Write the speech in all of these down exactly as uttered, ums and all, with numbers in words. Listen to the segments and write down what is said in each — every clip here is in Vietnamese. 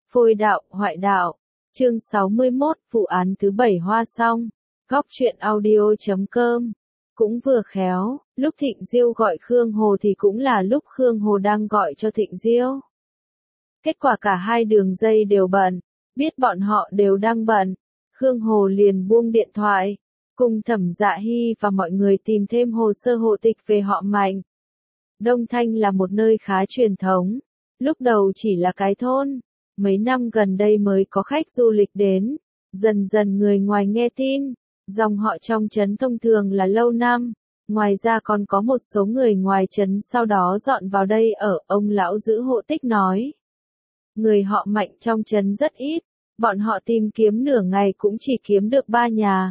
Phôi đạo, hoại đạo. Chương sáu mươi mốt, vụ án thứ bảy Hoa Song. Góc truyện audio chấm com. Cũng vừa khéo, lúc Thịnh Diêu gọi Khương Hồ thì cũng là lúc Khương Hồ đang gọi cho Thịnh Diêu. Kết quả cả hai đường dây đều bận, biết bọn họ đều đang bận, Khương Hồ liền buông điện thoại, cùng Thẩm Dạ Hy và mọi người tìm thêm hồ sơ hộ tịch về họ Mạnh. Đông Thanh là một nơi khá truyền thống, lúc đầu chỉ là cái thôn, mấy năm gần đây mới có khách du lịch đến, dần dần người ngoài nghe tin, dòng họ trong trấn thông thường là lâu năm, ngoài ra còn có một số người ngoài trấn sau đó dọn vào đây ở, ông lão giữ hộ tích nói. Người họ Mạnh trong trấn rất ít, bọn họ tìm kiếm nửa ngày cũng chỉ kiếm được ba nhà.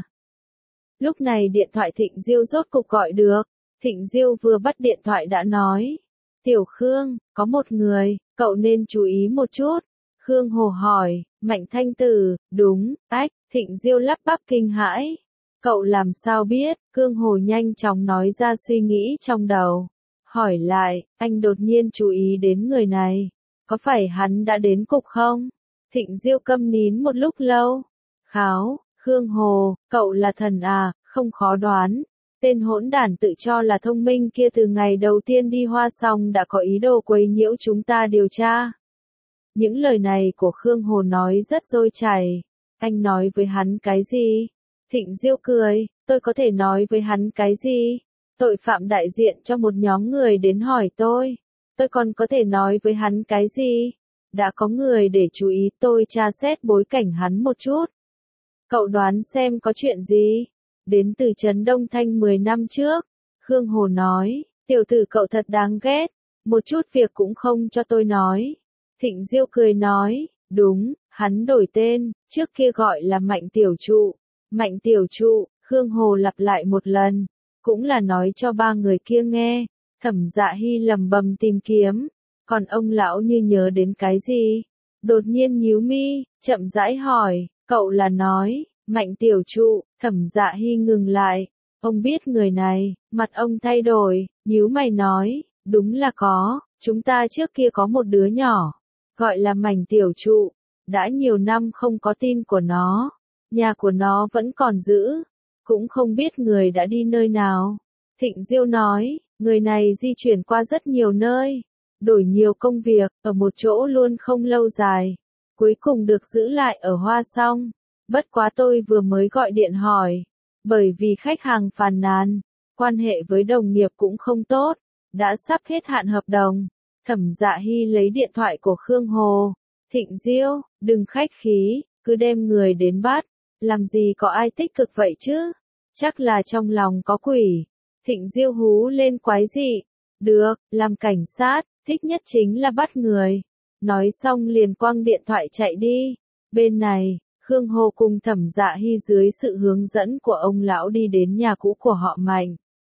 Lúc này điện thoại Thịnh Diêu rốt cục gọi được, Thịnh Diêu vừa bắt điện thoại đã nói. Tiểu Khương, có một người, cậu nên chú ý một chút. Khương Hồ hỏi, Mạnh Thanh Tử, đúng, ách, Thịnh Diêu lắp bắp kinh hãi. Cậu làm sao biết, Khương Hồ nhanh chóng nói ra suy nghĩ trong đầu. Hỏi lại, anh đột nhiên chú ý đến người này, có phải hắn đã đến cục không? Thịnh Diêu câm nín một lúc lâu. Kháo, Khương Hồ, cậu là thần à, không khó đoán. Tên hỗn đản tự cho là thông minh kia từ ngày đầu tiên đi Hoa Song đã có ý đồ quấy nhiễu chúng ta điều tra. Những lời này của Khương Hồ nói rất trôi chảy. Anh nói với hắn cái gì? Thịnh Diêu cười, tôi có thể nói với hắn cái gì? Tội phạm đại diện cho một nhóm người đến hỏi tôi. Tôi còn có thể nói với hắn cái gì? Đã có người để chú ý tôi tra xét bối cảnh hắn một chút. Cậu đoán xem có chuyện gì? Đến từ trấn Đông Thanh mười năm trước. Khương Hồ nói, tiểu tử cậu thật đáng ghét, một chút việc cũng không cho tôi nói. Thịnh Diêu cười nói, đúng, hắn đổi tên, trước kia gọi là Mạnh Tiểu Trụ. Mạnh Tiểu Trụ, Khương Hồ lặp lại một lần, cũng là nói cho ba người kia nghe. Thẩm Dạ Hy lầm bầm tìm kiếm, còn ông lão như nhớ đến cái gì, đột nhiên nhíu mi, chậm rãi hỏi, cậu là nói, Mạnh Tiểu Trụ. Thẩm Dạ Hy ngừng lại, ông biết người này, mặt ông thay đổi, nhíu mày nói, đúng là có, chúng ta trước kia có một đứa nhỏ, gọi là Mạnh Tiểu Trụ, đã nhiều năm không có tin của nó, nhà của nó vẫn còn giữ, cũng không biết người đã đi nơi nào. Thịnh Diêu nói, người này di chuyển qua rất nhiều nơi, đổi nhiều công việc, ở một chỗ luôn không lâu dài, cuối cùng được giữ lại ở Hoa Song. Bất quá tôi vừa mới gọi điện hỏi, bởi vì khách hàng phàn nàn, quan hệ với đồng nghiệp cũng không tốt, đã sắp hết hạn hợp đồng. Thẩm Dạ Hy lấy điện thoại của Khương Hồ. Thịnh Diêu, đừng khách khí, cứ đem người đến bắt, làm gì có ai tích cực vậy chứ, chắc là trong lòng có quỷ. Thịnh Diêu hú lên quái dị, được, làm cảnh sát, thích nhất chính là bắt người. Nói xong liền quăng điện thoại chạy đi. Bên này, Khương Hồ cùng Thẩm Dạ Hy dưới sự hướng dẫn của ông lão đi đến nhà cũ của họ Mạnh.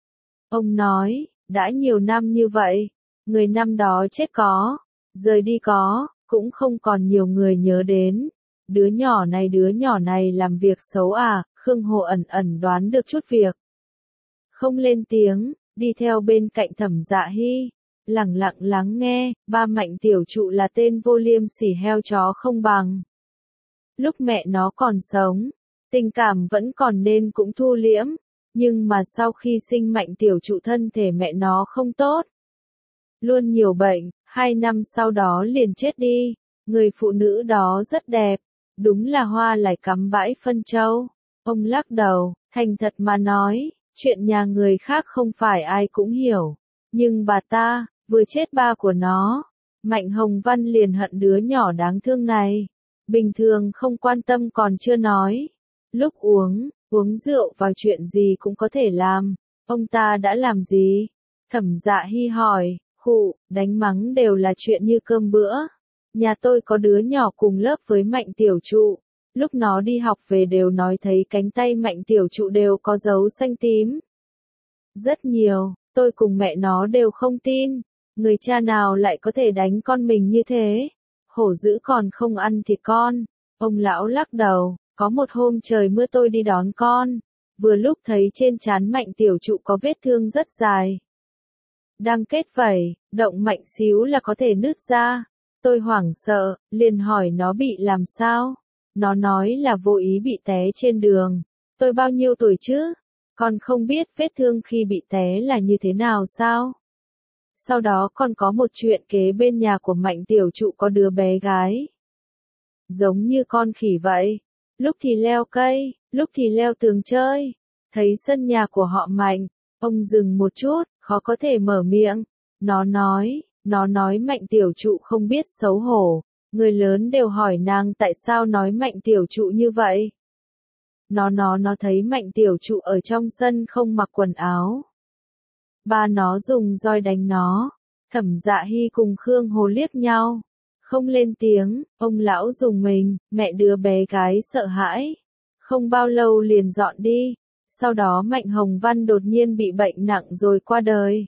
Ông nói, đã nhiều năm như vậy, người năm đó chết có, rời đi có, cũng không còn nhiều người nhớ đến. Đứa nhỏ này đứa nhỏ này làm việc xấu à, Khương Hồ ẩn ẩn đoán được chút việc. Không lên tiếng, đi theo bên cạnh Thẩm Dạ Hy, lẳng lặng lắng nghe, ba Mạnh Tiểu Trụ là tên vô liêm sỉ heo chó không bằng. Lúc mẹ nó còn sống, tình cảm vẫn còn nên cũng thu liễm, nhưng mà sau khi sinh Mạnh Tiểu Trụ thân thể mẹ nó không tốt. Luôn nhiều bệnh, hai năm sau đó liền chết đi, người phụ nữ đó rất đẹp, đúng là hoa lại cắm bãi phân châu. Ông lắc đầu, thành thật mà nói, chuyện nhà người khác không phải ai cũng hiểu, nhưng bà ta, vừa chết ba của nó, Mạnh Hồng Văn liền hận đứa nhỏ đáng thương này. Bình thường không quan tâm còn chưa nói. Lúc uống, uống rượu vào chuyện gì cũng có thể làm. Ông ta đã làm gì? Thẩm Dạ Hy hỏi, khụ, đánh mắng đều là chuyện như cơm bữa. Nhà tôi có đứa nhỏ cùng lớp với Mạnh Tiểu Trụ. Lúc nó đi học về đều nói thấy cánh tay Mạnh Tiểu Trụ đều có dấu xanh tím. Rất nhiều, tôi cùng mẹ nó đều không tin. Người cha nào lại có thể đánh con mình như thế? Hổ dữ còn không ăn thịt con. Ông lão lắc đầu, có một hôm trời mưa tôi đi đón con, vừa lúc thấy trên trán Mạnh Tiểu Trụ có vết thương rất dài. Đang kết vảy, động mạnh xíu là có thể nứt ra. Tôi hoảng sợ, liền hỏi nó bị làm sao? Nó nói là vô ý bị té trên đường. Tôi bao nhiêu tuổi chứ? Con không biết vết thương khi bị té là như thế nào sao? Sau đó còn có một chuyện kế bên nhà của Mạnh tiểu trụ có đứa bé gái. Giống như con khỉ vậy. Lúc thì leo cây, lúc thì leo tường chơi. Thấy sân nhà của họ Mạnh, ông dừng một chút, khó có thể mở miệng. Nó nói, nó nói Mạnh tiểu trụ không biết xấu hổ. Người lớn đều hỏi nàng tại sao nói Mạnh tiểu trụ như vậy. Nó nó nó thấy Mạnh tiểu trụ ở trong sân không mặc quần áo. Ba nó dùng roi đánh nó. Thẩm Dạ Hy cùng Khương Hồ liếc nhau. Không lên tiếng, ông lão dùng mình, mẹ đứa bé gái sợ hãi. Không bao lâu liền dọn đi. Sau đó Mạnh Hồng Văn đột nhiên bị bệnh nặng rồi qua đời.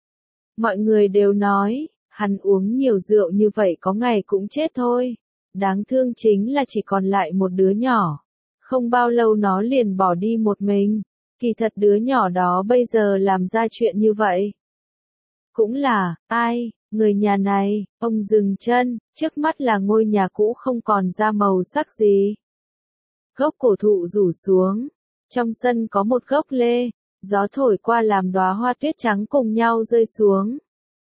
Mọi người đều nói, hắn uống nhiều rượu như vậy có ngày cũng chết thôi. Đáng thương chính là chỉ còn lại một đứa nhỏ. Không bao lâu nó liền bỏ đi một mình. Kỳ thật đứa nhỏ đó bây giờ làm ra chuyện như vậy. Cũng là, ai, người nhà này, ông dừng chân, trước mắt là ngôi nhà cũ không còn ra màu sắc gì. Gốc cổ thụ rủ xuống. Trong sân có một gốc lê, gió thổi qua làm đóa hoa tuyết trắng cùng nhau rơi xuống.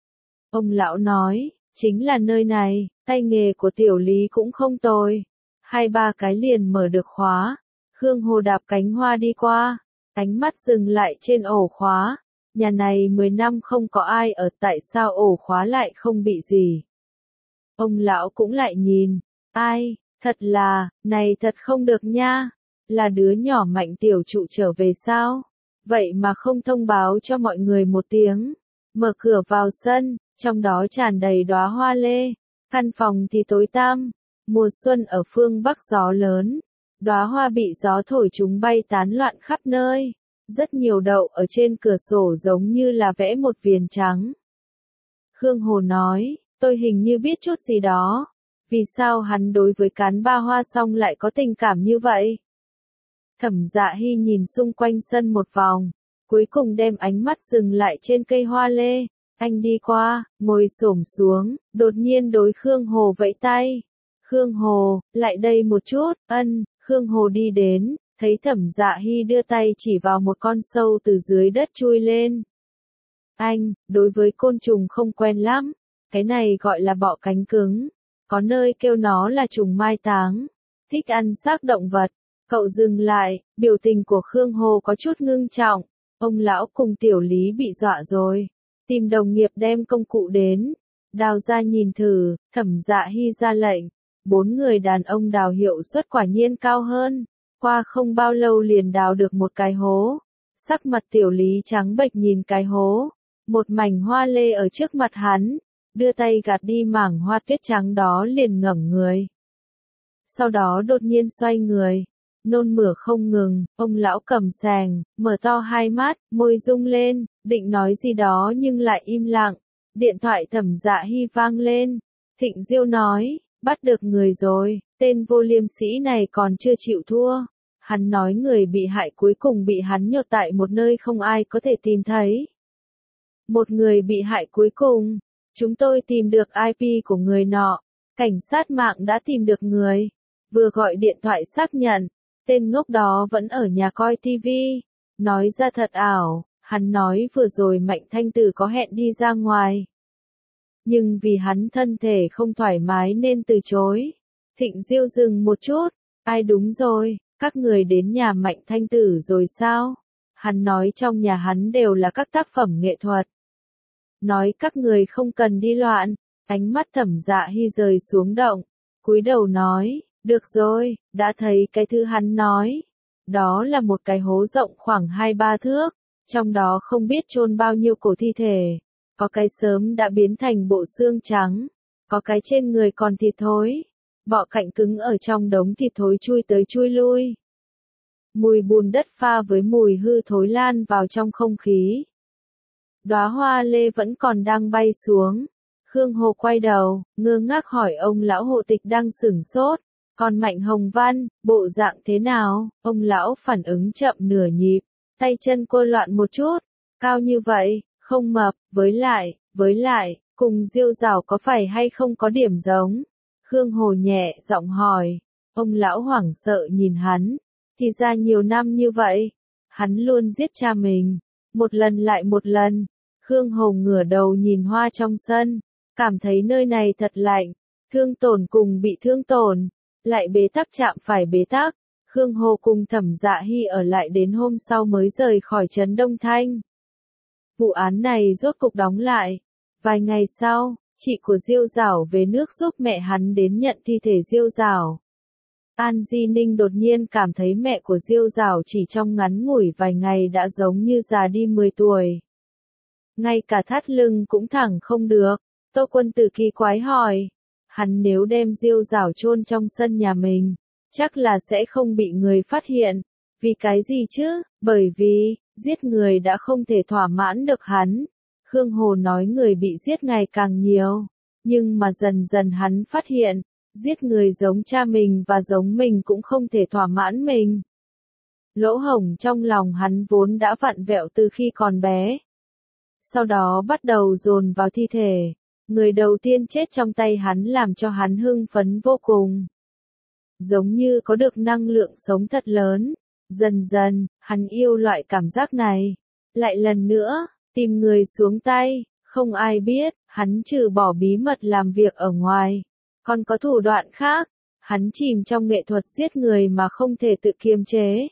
Ông lão nói, chính là nơi này, tay nghề của tiểu lý cũng không tồi. Hai ba cái liền mở được khóa. Khương Hồ đạp cánh hoa đi qua, ánh mắt dừng lại trên ổ khóa. Nhà này mười năm không có ai ở, tại sao ổ khóa lại không bị gì? Ông lão cũng lại nhìn, ai, thật là, này thật không được nha. Là đứa nhỏ Mạnh tiểu trụ trở về sao? Vậy mà không thông báo cho mọi người một tiếng. Mở cửa vào sân, trong đó tràn đầy đóa hoa lê. Căn phòng thì tối tăm. Mùa xuân ở phương Bắc gió lớn. Đóa hoa bị gió thổi chúng bay tán loạn khắp nơi. Rất nhiều đậu ở trên cửa sổ giống như là vẽ một viền trắng. Khương Hồ nói, tôi hình như biết chút gì đó. Vì sao hắn đối với cán ba hoa song lại có tình cảm như vậy? Thẩm Dạ Hy nhìn xung quanh sân một vòng, cuối cùng đem ánh mắt dừng lại trên cây hoa lê. Anh đi qua, ngồi xổm xuống, đột nhiên đối Khương Hồ vẫy tay. Khương Hồ, lại đây một chút, ân, Khương Hồ đi đến, thấy Thẩm Dạ Hy đưa tay chỉ vào một con sâu từ dưới đất chui lên. Anh, đối với côn trùng không quen lắm, cái này gọi là bọ cánh cứng, có nơi kêu nó là trùng mai táng, thích ăn xác động vật. Cậu dừng lại, biểu tình của Khương Hồ có chút ngưng trọng, ông lão cùng tiểu lý bị dọa rồi. Tìm đồng nghiệp đem công cụ đến, đào ra nhìn thử, Thẩm Dạ Hy ra lệnh. Bốn người đàn ông đào hiệu suất quả nhiên cao hơn, qua không bao lâu liền đào được một cái hố. Sắc mặt tiểu lý trắng bệch nhìn cái hố, một mảnh hoa lê ở trước mặt hắn, đưa tay gạt đi mảng hoa tuyết trắng đó liền ngẩng người. Sau đó đột nhiên xoay người. Nôn mửa không ngừng, ông lão cầm sàng, mở to hai mắt, môi rung lên, định nói gì đó nhưng lại im lặng. Điện thoại Thẩm Dạ Hy vang lên. Thịnh Diêu nói, bắt được người rồi, tên vô liêm sĩ này còn chưa chịu thua. Hắn nói người bị hại cuối cùng bị hắn nhốt tại một nơi không ai có thể tìm thấy. Một người bị hại cuối cùng, chúng tôi tìm được i pê của người nọ, cảnh sát mạng đã tìm được người, vừa gọi điện thoại xác nhận. Tên ngốc đó vẫn ở nhà coi tivi. Nói ra thật ảo, hắn nói vừa rồi Mạnh Thanh Tử có hẹn đi ra ngoài. Nhưng vì hắn thân thể không thoải mái nên từ chối. Thịnh Diêu dừng một chút. Ai đúng rồi, các người đến nhà Mạnh Thanh Tử rồi sao? Hắn nói trong nhà hắn đều là các tác phẩm nghệ thuật. Nói các người không cần đi loạn. Ánh mắt Thẩm Dạ Hy rời xuống động. Cúi đầu nói. Được rồi, đã thấy cái thứ hắn nói. Đó là một cái hố rộng khoảng hai ba thước, trong đó không biết chôn bao nhiêu cổ thi thể. Có cái sớm đã biến thành bộ xương trắng, có cái trên người còn thịt thối. Bọ cạnh cứng ở trong đống thịt thối chui tới chui lui. Mùi bùn đất pha với mùi hư thối lan vào trong không khí. Đóa hoa lê vẫn còn đang bay xuống. Khương Hồ quay đầu, ngơ ngác hỏi ông lão hộ tịch đang sửng sốt. Còn Mạnh Hồng Văn, bộ dạng thế nào? Ông lão phản ứng chậm nửa nhịp, tay chân cô loạn một chút. Cao như vậy, không mập, với lại, với lại, Cùng Diêu Giảo có phải hay không có điểm giống? Khương Hồ nhẹ giọng hỏi. Ông lão hoảng sợ nhìn hắn. Thì ra nhiều năm như vậy, hắn luôn giết cha mình. Một lần lại một lần. Khương Hồ ngửa đầu nhìn hoa trong sân. Cảm thấy nơi này thật lạnh. Thương tổn cùng bị thương tổn. Lại bế tắc chạm phải bế tắc. Khương Hồ cùng Thẩm Dạ Hy ở lại đến hôm sau mới rời khỏi trấn Đông Thanh. Vụ án này rốt cục đóng lại. Vài ngày sau, chị của Diêu Giảo về nước giúp mẹ hắn đến nhận thi thể Diêu Giảo. An Di Ninh đột nhiên cảm thấy mẹ của Diêu Giảo chỉ trong ngắn ngủi vài ngày đã giống như già đi mười tuổi. Ngay cả thắt lưng cũng thẳng không được. Tô Quân Tử kỳ quái hỏi. Hắn nếu đem Diêu Giảo chôn trong sân nhà mình, chắc là sẽ không bị người phát hiện. Vì cái gì chứ? Bởi vì, giết người đã không thể thỏa mãn được hắn. Khương Hồ nói người bị giết ngày càng nhiều. Nhưng mà dần dần hắn phát hiện, giết người giống cha mình và giống mình cũng không thể thỏa mãn mình. Lỗ hổng trong lòng hắn vốn đã vặn vẹo từ khi còn bé. Sau đó bắt đầu dồn vào thi thể. Người đầu tiên chết trong tay hắn làm cho hắn hưng phấn vô cùng. Giống như có được năng lượng sống thật lớn. Dần dần, hắn yêu loại cảm giác này. Lại lần nữa, tìm người xuống tay, không ai biết, hắn trừ bỏ bí mật làm việc ở ngoài. Còn có thủ đoạn khác, hắn chìm trong nghệ thuật giết người mà không thể tự kiềm chế.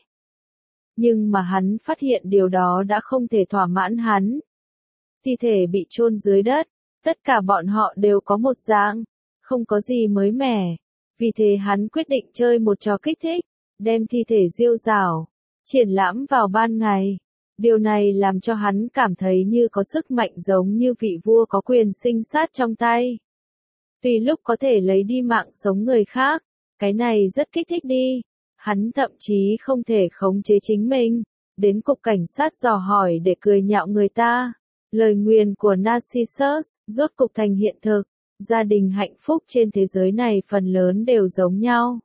Nhưng mà hắn phát hiện điều đó đã không thể thỏa mãn hắn. Thi thể bị chôn dưới đất, tất cả bọn họ đều có một dạng, không có gì mới mẻ. Vì thế hắn quyết định chơi một trò kích thích, đem thi thể Diêu Giảo triển lãm vào ban ngày. Điều này làm cho hắn cảm thấy như có sức mạnh giống như vị vua có quyền sinh sát trong tay. Tùy lúc có thể lấy đi mạng sống người khác, cái này rất kích thích đi. Hắn thậm chí không thể khống chế chính mình, đến cục cảnh sát dò hỏi để cười nhạo người ta. Lời nguyền của Narcissus rốt cục thành hiện thực. Gia đình hạnh phúc trên thế giới này phần lớn đều giống nhau.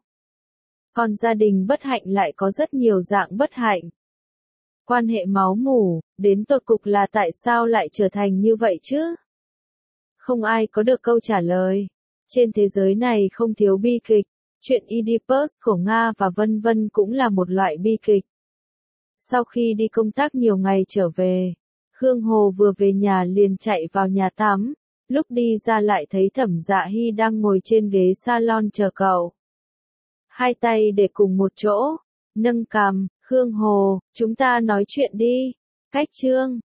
Còn gia đình bất hạnh lại có rất nhiều dạng bất hạnh. Quan hệ máu mủ, đến tột cục là tại sao lại trở thành như vậy chứ? Không ai có được câu trả lời. Trên thế giới này không thiếu bi kịch, chuyện Oedipus của Nga và vân vân cũng là một loại bi kịch. Sau khi đi công tác nhiều ngày trở về, Khương Hồ vừa về nhà liền chạy vào nhà tắm, lúc đi ra lại thấy Thẩm Dạ Hy đang ngồi trên ghế salon chờ cậu. Hai tay để cùng một chỗ, nâng cằm, Khương Hồ, chúng ta nói chuyện đi. Cách chương